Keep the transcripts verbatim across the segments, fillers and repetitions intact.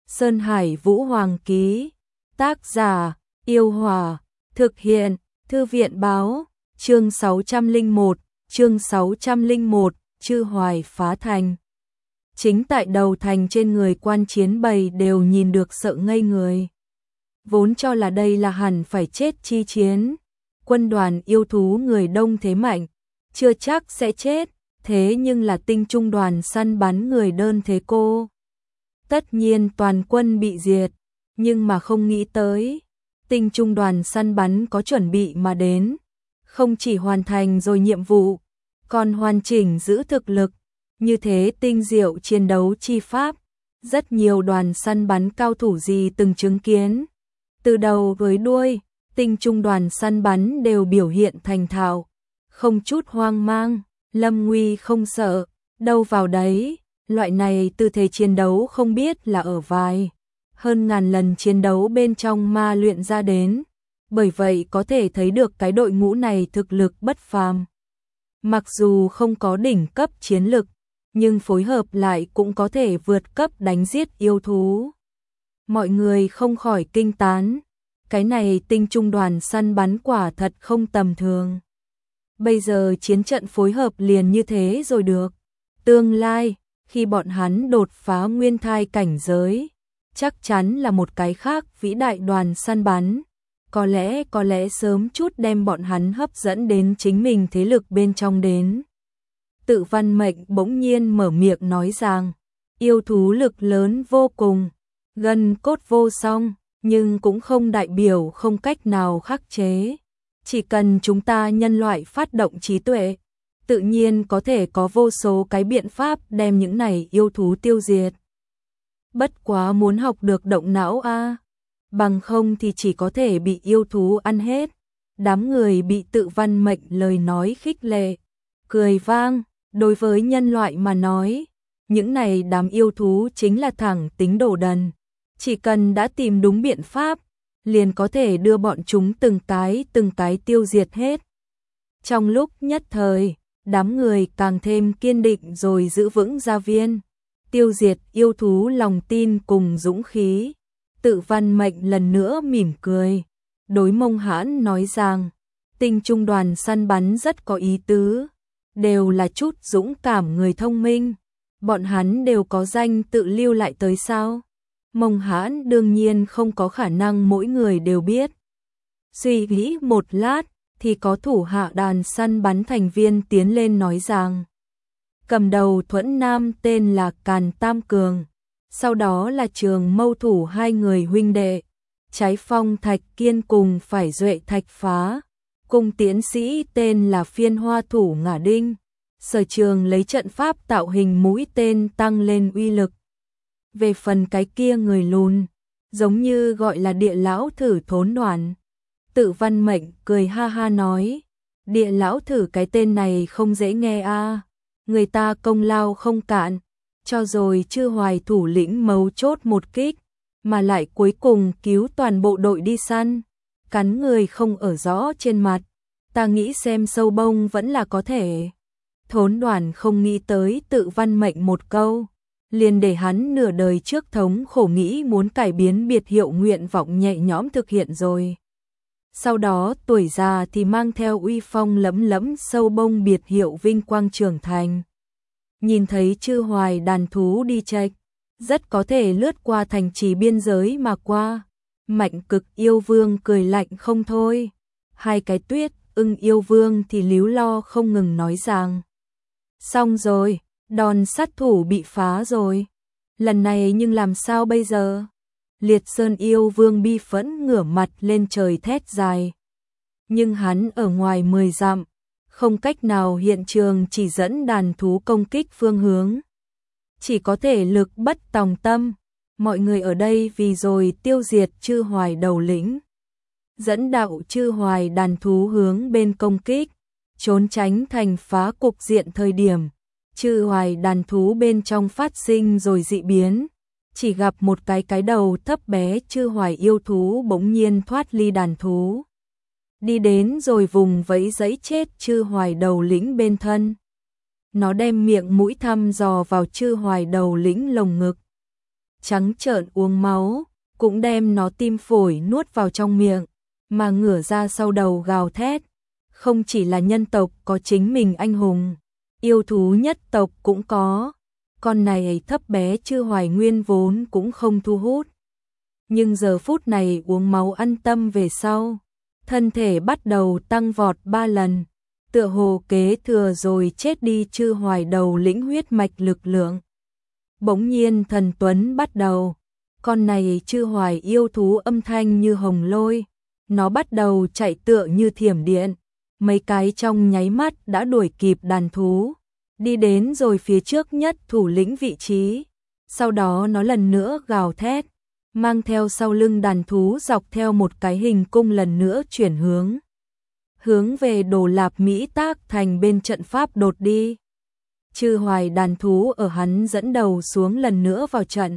Sơn Hải Vũ Hoàng ký. Tác giả: Yêu Hòa. Thực hiện: Thư viện báo. Chương sáu trăm lẻ một, chương sáu trăm lẻ một, Chư Hoài phá thành. Chính tại đầu thành trên người quan chiến bầy đều nhìn được sợ ngây người. Vốn cho là đây là hẳn phải chết chi chiến. Quân đoàn yêu thú người đông thế mạnh, chưa chắc sẽ chết, thế nhưng là tinh trung đoàn săn bắn người đơn thế cô. Tất nhiên toàn quân bị diệt, nhưng mà không nghĩ tới. Tinh trung đoàn săn bắn có chuẩn bị mà đến, không chỉ hoàn thành rồi nhiệm vụ, còn hoàn chỉnh giữ thực lực. Như thế tinh diệu chiến đấu chi pháp, rất nhiều đoàn săn bắn cao thủ gì từng chứng kiến. Từ đầu với đuôi, tinh trung đoàn săn bắn đều biểu hiện thành thạo, không chút hoang mang, lâm nguy không sợ, đâu vào đấy. Loại này tư thế chiến đấu không biết là ở vài hơn ngàn lần chiến đấu bên trong ma luyện ra đến, bởi vậy có thể thấy được cái đội ngũ này thực lực bất phàm. Mặc dù không có đỉnh cấp chiến lực, nhưng phối hợp lại cũng có thể vượt cấp đánh giết yêu thú. Mọi người không khỏi kinh tán, cái này tinh trung đoàn săn bắn quả thật không tầm thường. Bây giờ chiến trận phối hợp liền như thế rồi được. Tương lai, khi bọn hắn đột phá nguyên thai cảnh giới, chắc chắn là một cái khác vĩ đại đoàn săn bắn. Có lẽ có lẽ sớm chút đem bọn hắn hấp dẫn đến chính mình thế lực bên trong đến. Tự Văn Mệnh bỗng nhiên mở miệng nói rằng, yêu thú lực lớn vô cùng, gần cốt vô song, nhưng cũng không đại biểu không cách nào khắc chế. Chỉ cần chúng ta nhân loại phát động trí tuệ, tự nhiên có thể có vô số cái biện pháp đem những này yêu thú tiêu diệt. Bất quá muốn học được động não a, bằng không thì chỉ có thể bị yêu thú ăn hết. Đám người bị Tự Văn Mệnh lời nói khích lệ, cười vang. Đối với nhân loại mà nói, những này đám yêu thú chính là thẳng tính đồ đần. Chỉ cần đã tìm đúng biện pháp, liền có thể đưa bọn chúng từng cái từng cái tiêu diệt hết. Trong lúc nhất thời, đám người càng thêm kiên định rồi giữ vững gia viên, tiêu diệt yêu thú lòng tin cùng dũng khí. Tự Văn Mệnh lần nữa mỉm cười, đối Mông Hãn nói rằng, tinh trung đoàn săn bắn rất có ý tứ, đều là chút dũng cảm người thông minh, bọn hắn đều có danh tự lưu lại tới sao? Mông Hãn đương nhiên không có khả năng mỗi người đều biết. Suy nghĩ một lát, thì có thủ hạ đàn săn bắn thành viên tiến lên nói rằng, cầm đầu Thuẫn Nam tên là Càn Tam Cường, sau đó là Trường Mâu thủ hai người huynh đệ, Trái Phong Thạch Kiên cùng phải Duệ Thạch Phá, cùng tiến sĩ tên là Phiên Hoa thủ Ngả Đinh. Sở Trường lấy trận pháp tạo hình mũi tên tăng lên uy lực. Về phần cái kia người lùn, giống như gọi là Địa Lão Thử Thốn Đoàn. Tự Văn Mệnh cười ha ha nói, Địa Lão Thử cái tên này không dễ nghe a, à. Người ta công lao không cạn, cho rồi Chư Hoài thủ lĩnh mấu chốt một kích, mà lại cuối cùng cứu toàn bộ đội đi săn, cắn người không ở rõ trên mặt. Ta nghĩ xem sâu bông vẫn là có thể. Thốn Đoàn không nghĩ tới Tự Văn Mệnh một câu, liền để hắn nửa đời trước thống khổ nghĩ muốn cải biến biệt hiệu nguyện vọng nhẹ nhõm thực hiện rồi. Sau đó tuổi già thì mang theo uy phong lẫm lẫm sâu bông biệt hiệu vinh quang trưởng thành. Nhìn thấy Chư Hoài đàn thú đi chệch, rất có thể lướt qua thành trì biên giới mà qua. Mạnh Cực yêu vương cười lạnh không thôi. Hai cái Tuyết Ưng yêu vương thì líu lo không ngừng nói rằng, xong rồi, đòn sát thủ bị phá rồi. Lần này nhưng làm sao bây giờ? Liệt Sơn yêu vương bi phẫn ngửa mặt lên trời thét dài. Nhưng hắn ở ngoài mười dặm, không cách nào hiện trường chỉ dẫn đàn thú công kích phương hướng. Chỉ có thể lực bất tòng tâm. Mọi người ở đây vì rồi tiêu diệt Chư Hoài đầu lĩnh, dẫn đạo Chư Hoài đàn thú hướng bên công kích, trốn tránh thành phá cục diện thời điểm. Chư Hoài đàn thú bên trong phát sinh rồi dị biến, chỉ gặp một cái cái đầu thấp bé Chư Hoài yêu thú bỗng nhiên thoát ly đàn thú, đi đến rồi vùng vẫy giấy chết Chư Hoài đầu lĩnh bên thân. Nó đem miệng mũi thăm dò vào Chư Hoài đầu lĩnh lồng ngực, trắng trợn uống máu, cũng đem nó tim phổi nuốt vào trong miệng, mà ngửa ra sau đầu gào thét. Không chỉ là nhân tộc có chính mình anh hùng, yêu thú nhất tộc cũng có. Con này thấp bé Chư Hoài Nguyên vốn cũng không thu hút. Nhưng giờ phút này uống máu ăn tâm về sau, thân thể bắt đầu tăng vọt ba lần, tựa hồ kế thừa rồi chết đi Chư Hoài đầu lĩnh huyết mạch lực lượng. Bỗng nhiên thần tuấn bắt đầu, con này Chư Hoài yêu thú âm thanh như hồng lôi, nó bắt đầu chạy tựa như thiểm điện, mấy cái trong nháy mắt đã đuổi kịp đàn thú, đi đến rồi phía trước nhất thủ lĩnh vị trí. Sau đó nó lần nữa gào thét, mang theo sau lưng đàn thú dọc theo một cái hình cung lần nữa chuyển hướng. Hướng về Đồ Lạp Mỹ Tác Thành bên trận pháp đột đi. Chư Hoài đàn thú ở hắn dẫn đầu xuống lần nữa vào trận.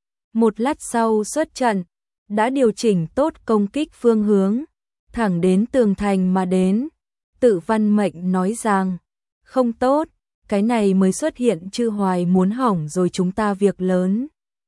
Một lát sau xuất trận, đã điều chỉnh tốt công kích phương hướng, thẳng đến tường thành mà đến. Tự Văn Mệnh nói rằng, không tốt, cái này mới xuất hiện Chư Hoài muốn hỏng rồi chúng ta việc lớn.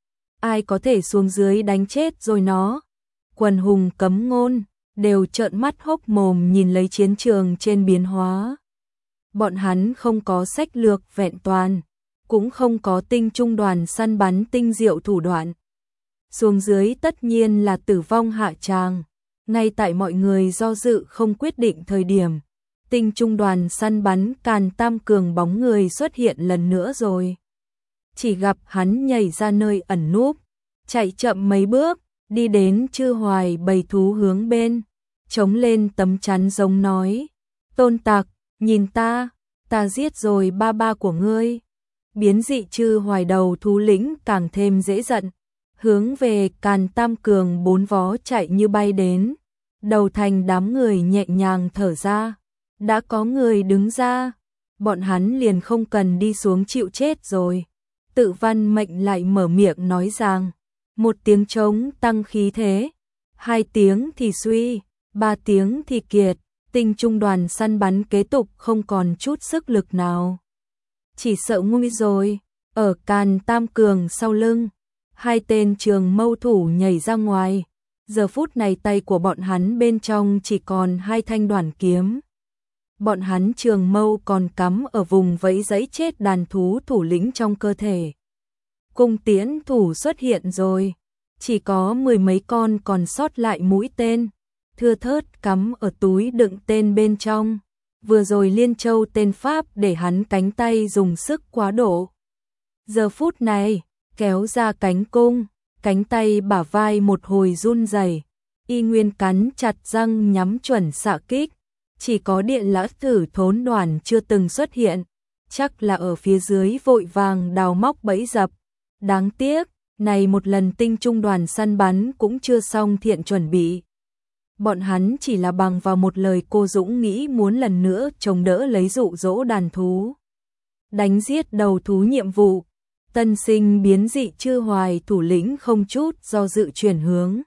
Ai có thể xuống dưới đánh chết rồi nó. Quần hùng cấm ngôn, đều trợn mắt hốc mồm nhìn lấy chiến trường trên biến hóa. Bọn hắn không có sách lược vẹn toàn, cũng không có tinh trung đoàn săn bắn tinh diệu thủ đoạn. Xuống dưới tất nhiên là tử vong hạ tràng. Ngay tại mọi người do dự không quyết định thời điểm, tinh trung đoàn săn bắn Càn Tam Cường bóng người xuất hiện lần nữa rồi. Chỉ gặp hắn nhảy ra nơi ẩn núp, chạy chậm mấy bước, đi đến Chư Hoài bầy thú hướng bên, chống lên tấm chắn giống nói, tôn tặc, nhìn ta, ta giết rồi ba ba của ngươi. Biến dị Chư Hoài đầu thú lĩnh càng thêm dễ giận, hướng về Càn Tam Cường bốn vó chạy như bay đến. Đầu thành đám người nhẹ nhàng thở ra, đã có người đứng ra, bọn hắn liền không cần đi xuống chịu chết rồi. Tự Văn Mệnh lại mở miệng nói rằng, một tiếng trống tăng khí thế, hai tiếng thì suy, ba tiếng thì kiệt, tinh trung đoàn săn bắn kế tục không còn chút sức lực nào. Chỉ sợ nguy rồi, ở Càn Tam Cường sau lưng, hai tên trường mâu thủ nhảy ra ngoài. Giờ phút này tay của bọn hắn bên trong chỉ còn hai thanh đoản kiếm. Bọn hắn trường mâu còn cắm ở vùng vẫy giấy chết đàn thú thủ lĩnh trong cơ thể. Cung tiễn thủ xuất hiện rồi, chỉ có mười mấy con còn sót lại mũi tên, thưa thớt cắm ở túi đựng tên bên trong. Vừa rồi Liên Châu tên Pháp để hắn cánh tay dùng sức quá độ. Giờ phút này, kéo ra cánh cung, cánh tay bả vai một hồi run rẩy, y nguyên cắn chặt răng nhắm chuẩn xạ kích. Chỉ có Điện Lã Tử Thốn đoàn chưa từng xuất hiện, chắc là ở phía dưới vội vàng đào móc bẫy dập. Đáng tiếc, này một lần tinh trung đoàn săn bắn cũng chưa xong thiện chuẩn bị. Bọn hắn chỉ là bằng vào một lời cô Dũng nghĩ muốn lần nữa chống đỡ lấy dụ dỗ đàn thú. Đánh giết đầu thú nhiệm vụ, tân sinh biến dị Chư Hoài thủ lĩnh không chút do dự chuyển hướng.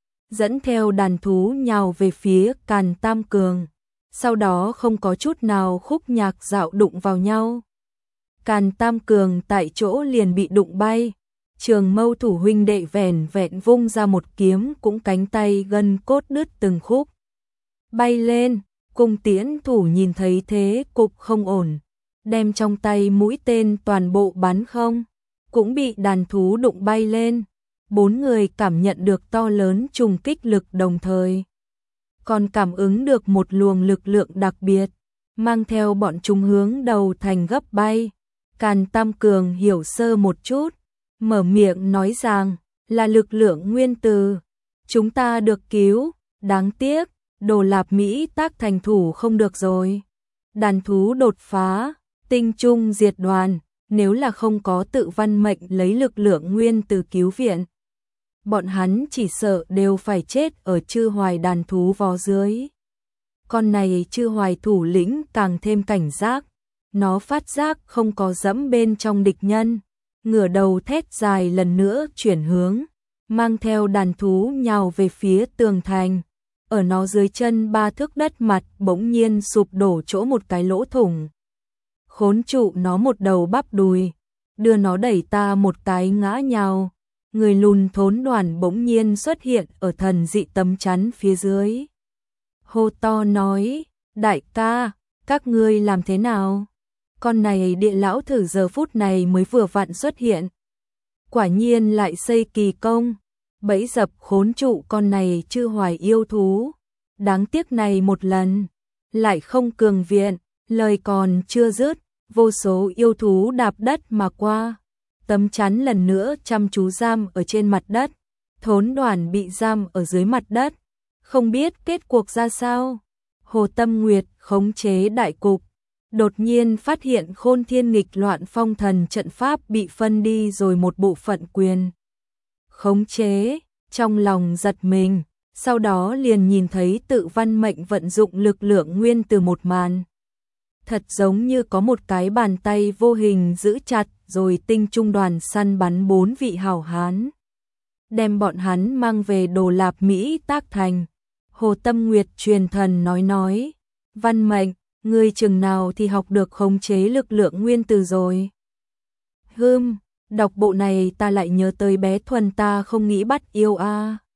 Dẫn theo đàn thú nhào về phía Càn Tam Cường. Sau đó không có chút nào khúc nhạc dạo đụng vào nhau. Càn Tam Cường tại chỗ liền bị đụng bay. Trường mâu thủ huynh đệ vẻn vẹn vung ra một kiếm cũng cánh tay gân cốt đứt từng khúc. Bay lên, cung tiễn thủ nhìn thấy thế cục không ổn. Đem trong tay mũi tên toàn bộ bắn không. Cũng bị đàn thú đụng bay lên. Bốn người cảm nhận được to lớn trùng kích lực đồng thời. Còn cảm ứng được một luồng lực lượng đặc biệt, mang theo bọn chúng hướng đầu thành gấp bay. Càn Tam Cường hiểu sơ một chút, mở miệng nói rằng, là lực lượng nguyên từ. Chúng ta được cứu, đáng tiếc, Đồ Lạp Mỹ Tác Thành thủ không được rồi. Đàn thú đột phá, tinh trung diệt đoàn, nếu là không có Tự Văn Mệnh lấy lực lượng nguyên từ cứu viện. Bọn hắn chỉ sợ đều phải chết ở Chư Hoài đàn thú vó dưới. Con này Chư Hoài thủ lĩnh càng thêm cảnh giác, nó phát giác không có dẫm bên trong địch nhân, ngửa đầu thét dài lần nữa chuyển hướng, mang theo đàn thú nhào về phía tường thành. Ở nó dưới chân ba thước đất mặt bỗng nhiên sụp đổ chỗ một cái lỗ thủng. Khốn trụ nó một đầu bắp đùi, đưa nó đẩy ta một cái ngã nhào. người lùn thốn đoàn bỗng nhiên xuất hiện ở thần dị tấm chắn phía dưới. Hô to nói, đại ca, các ngươi làm thế nào? Con này địa lão thử giờ phút này mới vừa vặn xuất hiện. Quả nhiên lại xây kỳ công, bẫy dập khốn trụ con này chư hoài yêu thú. Đáng tiếc này một lần, lại không cường viện, lời còn chưa dứt, vô số yêu thú đạp đất mà qua. Tấm chắn lần nữa chăm chú giam ở trên mặt đất, thốn đoàn bị giam ở dưới mặt đất, không biết kết cuộc ra sao. Hồ Tâm Nguyệt khống chế đại cục, đột nhiên phát hiện Khôn Thiên nghịch loạn phong thần trận pháp bị phân đi rồi một bộ phận quyền khống chế, trong lòng giật mình, sau đó liền nhìn thấy Tự Văn Mệnh vận dụng lực lượng nguyên từ một màn. Thật giống như có một cái bàn tay vô hình giữ chặt rồi tinh trung đoàn săn bắn bốn vị hảo hán, đem bọn hắn mang về Đồ Lạp Mỹ Tác Thành. Hồ Tâm Nguyệt truyền thần nói nói, Văn Mệnh, ngươi chừng nào thì học được khống chế lực lượng nguyên từ rồi? Hừm, đọc bộ này ta lại nhớ tới bé Thuần ta không nghĩ bắt yêu a. À.